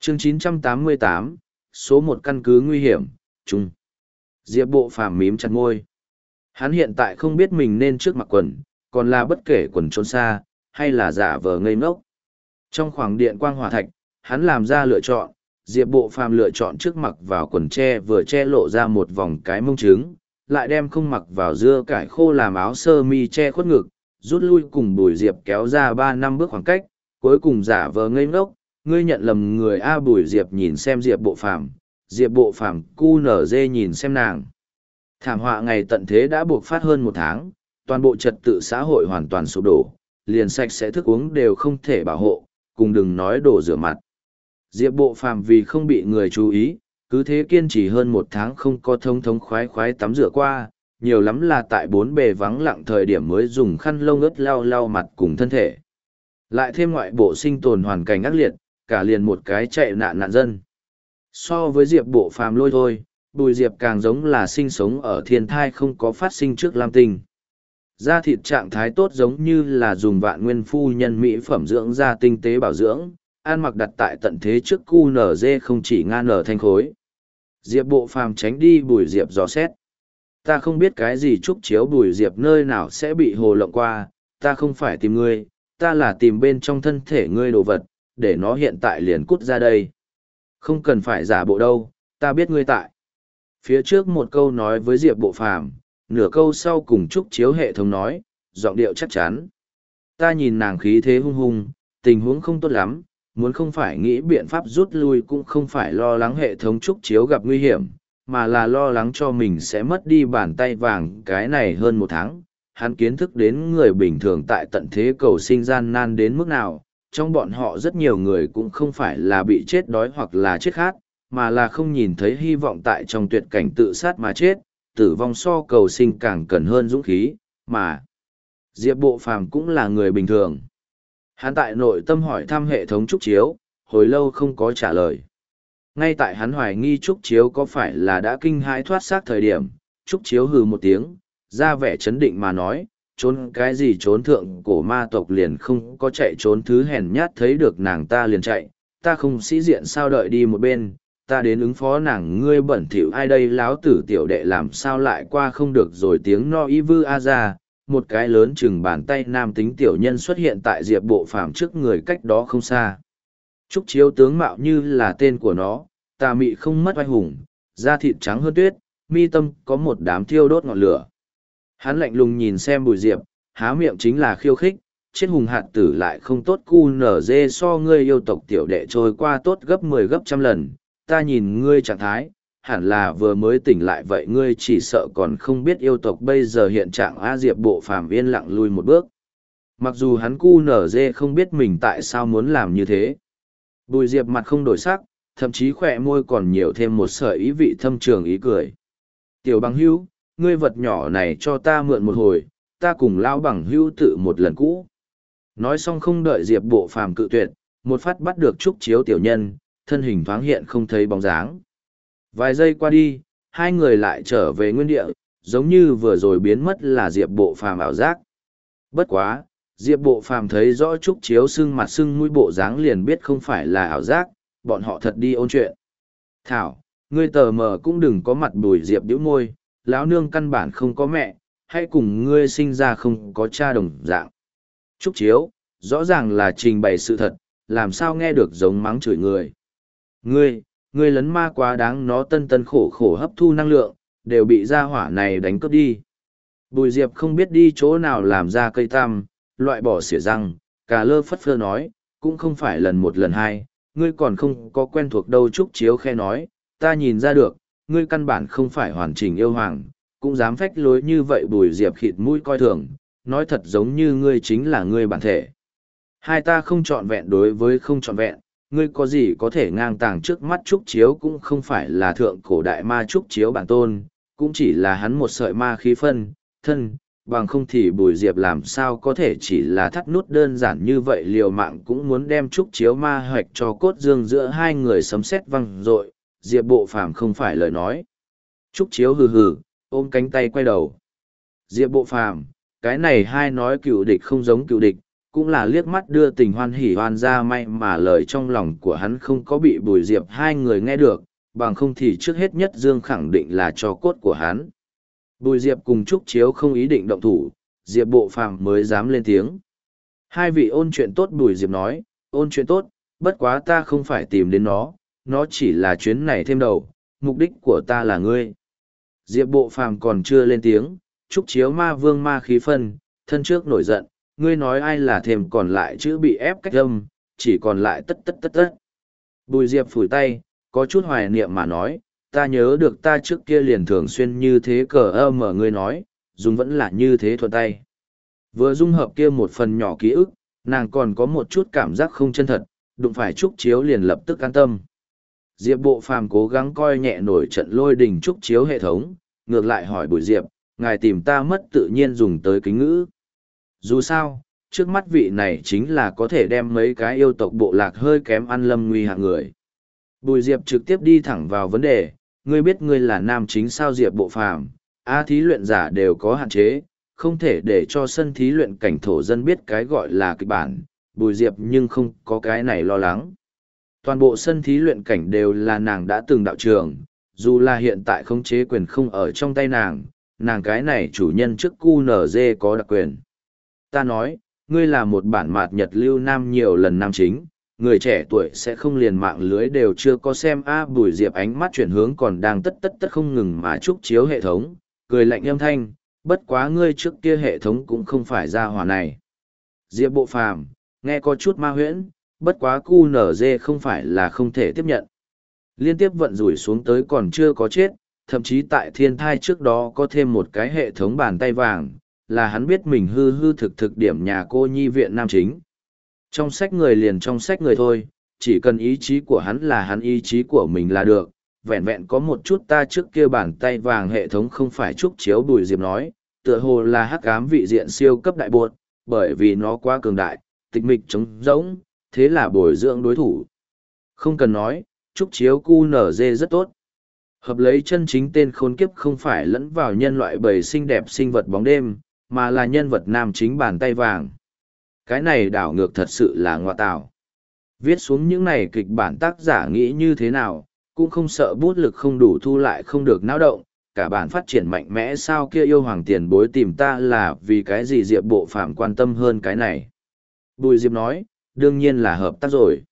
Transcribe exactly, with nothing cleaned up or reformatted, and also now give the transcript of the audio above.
chương chín trăm tám mươi tám, số một căn cứ nguy hiểm, chung. Diệp Bộ Phàm mím chặt môi. Hắn hiện tại không biết mình nên trước mặc quần, còn là bất kể quần trốn xa, hay là giả vờ ngây ngốc. Trong khoảng điện quang hỏa thạch, hắn làm ra lựa chọn, Diệp Bộ Phàm lựa chọn trước mặc vào quần che vừa che lộ ra một vòng cái mông trứng, lại đem không mặc vào dưa cải khô làm áo sơ mi che khuất ngực, rút lui cùng Bùi Diệp kéo ra ba năm bước khoảng cách, cuối cùng giả vờ ngây ngốc, ngươi nhận lầm người a. Bùi Diệp nhìn xem Diệp Bộ Phàm, Diệp Bộ Phàm cu nở dê nhìn xem nàng. Thảm họa ngày tận thế đã buộc phát hơn một tháng, toàn bộ trật tự xã hội hoàn toàn sụp đổ, liền sạch sẽ thức uống đều không thể bảo hộ, cùng đừng nói đổ rửa mặt. Diệp Bộ Phàm vì không bị người chú ý, cứ thế kiên trì hơn một tháng không có thống thống khoái khoái tắm rửa qua, nhiều lắm là tại bốn bề vắng lặng thời điểm mới dùng khăn lông ướt lau lau mặt cùng thân thể. Lại thêm ngoại bộ sinh tồn hoàn cảnh ác liệt, cả liền một cái chạy nạn nạn dân. So với Diệp Bộ Phàm lôi thôi, Bùi Diệp càng giống là sinh sống ở thiên thai không có phát sinh trước lam tinh. Da thịt trạng thái tốt giống như là dùng vạn nguyên phu nhân mỹ phẩm dưỡng da tinh tế bảo dưỡng, ăn mặc đặt tại tận thế trước cu nở dê không chỉ nga nở thanh khối. Diệp Bộ Phàm tránh đi Bùi Diệp dò xét. Ta không biết cái gì trúc chiếu Bùi Diệp nơi nào sẽ bị hồ lộng qua, ta không phải tìm ngươi, ta là tìm bên trong thân thể ngươi đồ vật, để nó hiện tại liền cút ra đây. Không cần phải giả bộ đâu, ta biết ngươi tại. Phía trước một câu nói với Diệp Bộ Phàm, nửa câu sau cùng trúc chiếu hệ thống nói, giọng điệu chắc chắn. Ta nhìn nàng khí thế hung hung, tình huống không tốt lắm, muốn không phải nghĩ biện pháp rút lui cũng không phải lo lắng hệ thống trúc chiếu gặp nguy hiểm, mà là lo lắng cho mình sẽ mất đi bàn tay vàng cái này hơn một tháng. Hắn kiến thức đến người bình thường tại tận thế cầu sinh gian nan đến mức nào, trong bọn họ rất nhiều người cũng không phải là bị chết đói hoặc là chết khát, mà là không nhìn thấy hy vọng tại trong tuyệt cảnh tự sát mà chết, tử vong so cầu sinh càng cần hơn dũng khí, mà Diệp Bộ Phàm cũng là người bình thường. Hắn tại nội tâm hỏi thăm hệ thống trúc chiếu, hồi lâu không có trả lời. Ngay tại hắn hoài nghi trúc chiếu có phải là đã kinh hãi thoát xác thời điểm, trúc chiếu hừ một tiếng, ra vẻ chấn định mà nói, trốn cái gì trốn thượng cổ ma tộc liền không có chạy trốn thứ hèn nhát thấy được nàng ta liền chạy, ta không sĩ diện sao đợi đi một bên, ta đến ứng phó nàng ngươi bẩn thỉu ai đây láo tử tiểu đệ làm sao lại qua không được rồi tiếng no y vư a ra, một cái lớn chừng bàn tay nam tính tiểu nhân xuất hiện tại Diệp Bộ Phàm trước người cách đó không xa. Trúc chiếu tướng mạo như là tên của nó, tà mị không mất oai hùng, da thịt trắng hơn tuyết, mi tâm có một đám thiêu đốt ngọn lửa. Hắn lạnh lùng nhìn xem Bùi Diệp, há miệng chính là khiêu khích, chết hùng hạt tử lại không tốt cu nở dê so ngươi yêu tộc tiểu đệ trôi qua tốt gấp mười gấp trăm lần, ta nhìn ngươi trạng thái, hẳn là vừa mới tỉnh lại vậy ngươi chỉ sợ còn không biết yêu tộc bây giờ hiện trạng a. Diệp Bộ Phàm yên lặng lui một bước. Mặc dù hắn cu nở dê không biết mình tại sao muốn làm như thế. Bùi Diệp mặt không đổi sắc, thậm chí khỏe môi còn nhiều thêm một sợi ý vị thâm trường ý cười. Tiểu bằng hữu, ngươi vật nhỏ này cho ta mượn một hồi, ta cùng lao bằng hữu tự một lần cũ. Nói xong không đợi Diệp Bộ Phàm cự tuyệt, một phát bắt được trúc chiếu tiểu nhân, thân hình thoáng hiện không thấy bóng dáng. Vài giây qua đi, hai người lại trở về nguyên địa, giống như vừa rồi biến mất là Diệp Bộ Phàm ảo giác. Bất quá, Diệp Bộ Phàm thấy rõ trúc chiếu sưng mặt sưng mũi bộ dáng liền biết không phải là ảo giác, bọn họ thật đi ôn chuyện. Thảo, ngươi tờ mờ cũng đừng có mặt Bùi Diệp điếu môi, lão nương căn bản không có mẹ, hay cùng ngươi sinh ra không có cha đồng dạng. Trúc chiếu, rõ ràng là trình bày sự thật, làm sao nghe được giống mắng chửi người. Ngươi, ngươi lấn ma quá đáng nó tân tân khổ khổ hấp thu năng lượng, đều bị gia hỏa này đánh cướp đi. Bùi Diệp không biết đi chỗ nào làm ra cây tam, loại bỏ xỉa răng, cà lơ phất phơ nói, cũng không phải lần một lần hai, ngươi còn không có quen thuộc đâu. Trúc chiếu khe nói, ta nhìn ra được, ngươi căn bản không phải hoàn chỉnh yêu hoàng, cũng dám phách lối như vậy. Bùi Diệp khịt mũi coi thường, nói thật giống như ngươi chính là ngươi bản thể. Hai ta không trọn vẹn đối với không trọn vẹn, ngươi có gì có thể ngang tàng trước mắt trúc chiếu cũng không phải là thượng cổ đại ma trúc chiếu bản tôn, cũng chỉ là hắn một sợi ma khí phân, thân, bằng không thì Bùi Diệp làm sao có thể chỉ là thắt nút đơn giản như vậy, liều mạng cũng muốn đem trúc chiếu ma hoạch cho cốt dương giữa hai người sấm sét văng rội. Diệp Bộ Phàm không phải lời nói. Trúc chiếu hừ hừ, ôm cánh tay quay đầu. Diệp Bộ Phàm, cái này hai nói cựu địch không giống cựu địch, cũng là liếc mắt đưa tình hoan hỉ hoan ra, may mà lời trong lòng của hắn không có bị Bùi Diệp hai người nghe được, bằng không thì trước hết nhất Dương khẳng định là cho cốt của hắn. Bùi Diệp cùng Trúc Chiếu không ý định động thủ, Diệp Bộ Phàm mới dám lên tiếng. Hai vị ôn chuyện tốt, Bùi Diệp nói, ôn chuyện tốt, bất quá ta không phải tìm đến nó, nó chỉ là chuyến này thêm đầu, mục đích của ta là ngươi. Diệp Bộ Phàm còn chưa lên tiếng, Trúc Chiếu ma vương ma khí phân, thân trước nổi giận, ngươi nói ai là thêm còn lại chữ bị ép cách âm, chỉ còn lại tất tất tất tất. Bùi Diệp phủi tay, có chút hoài niệm mà nói, ta nhớ được ta trước kia liền thường xuyên như thế cờ ơ mở ngươi nói, dùng vẫn là như thế thuận tay. Vừa dung hợp kia một phần nhỏ ký ức, nàng còn có một chút cảm giác không chân thật, đụng phải Trúc Chiếu liền lập tức an tâm. Diệp Bộ Phàm cố gắng coi nhẹ nổi trận lôi đình Trúc Chiếu hệ thống, ngược lại hỏi Bùi Diệp, ngài tìm ta mất tự nhiên dùng tới kính ngữ. Dù sao, trước mắt vị này chính là có thể đem mấy cái yêu tộc bộ lạc hơi kém ăn lâm nguy hạng người. Bùi Diệp trực tiếp đi thẳng vào vấn đề, ngươi biết ngươi là nam chính sao? Diệp Bộ Phàm, a thí luyện giả đều có hạn chế, không thể để cho sân thí luyện cảnh thổ dân biết cái gọi là kịch bản, Bùi Diệp nhưng không có cái này lo lắng. Toàn bộ sân thí luyện cảnh đều là nàng đã từng đạo trường, dù là hiện tại khống chế quyền không ở trong tay nàng, nàng cái này chủ nhân trước cu nở dê có đặc quyền. Ta nói, ngươi là một bản mạt nhật lưu nam nhiều lần nam chính, người trẻ tuổi sẽ không liền mạng lưới đều chưa có xem a. Bùi Diệp ánh mắt chuyển hướng còn đang tất tất tất không ngừng mà Trúc Chiếu hệ thống, cười lạnh âm thanh, bất quá ngươi trước kia hệ thống cũng không phải ra hỏa này. Diệp Bộ Phàm, nghe có chút ma huyễn, bất quá cu nở dê không phải là không thể tiếp nhận. Liên tiếp vận rủi xuống tới còn chưa có chết, thậm chí tại thiên thai trước đó có thêm một cái hệ thống bàn tay vàng, là hắn biết mình hư hư thực thực điểm nhà cô nhi viện nam chính. Trong sách người liền trong sách người thôi, chỉ cần ý chí của hắn là hắn ý chí của mình là được, vẹn vẹn có một chút ta trước kia bàn tay vàng hệ thống không phải Trúc Chiếu. Bùi Diệp nói, tựa hồ là hắc ám vị diện siêu cấp đại bột, bởi vì nó quá cường đại, tịch mịch trống rỗng, thế là bồi dưỡng đối thủ. Không cần nói, Trúc Chiếu cu nở dê rất tốt. Hợp lấy chân chính tên khốn kiếp không phải lẫn vào nhân loại bầy xinh đẹp sinh vật bóng đêm, mà là nhân vật nam chính bàn tay vàng. Cái này đảo ngược thật sự là ngoa tạo. Viết xuống những này kịch bản tác giả nghĩ như thế nào, cũng không sợ bút lực không đủ thu lại không được náo động, cả bản phát triển mạnh mẽ sao? Kia yêu hoàng tiền bối tìm ta là vì cái gì? Diệp Bộ Phàm quan tâm hơn cái này. Bùi Diệp nói, đương nhiên là hợp tác rồi.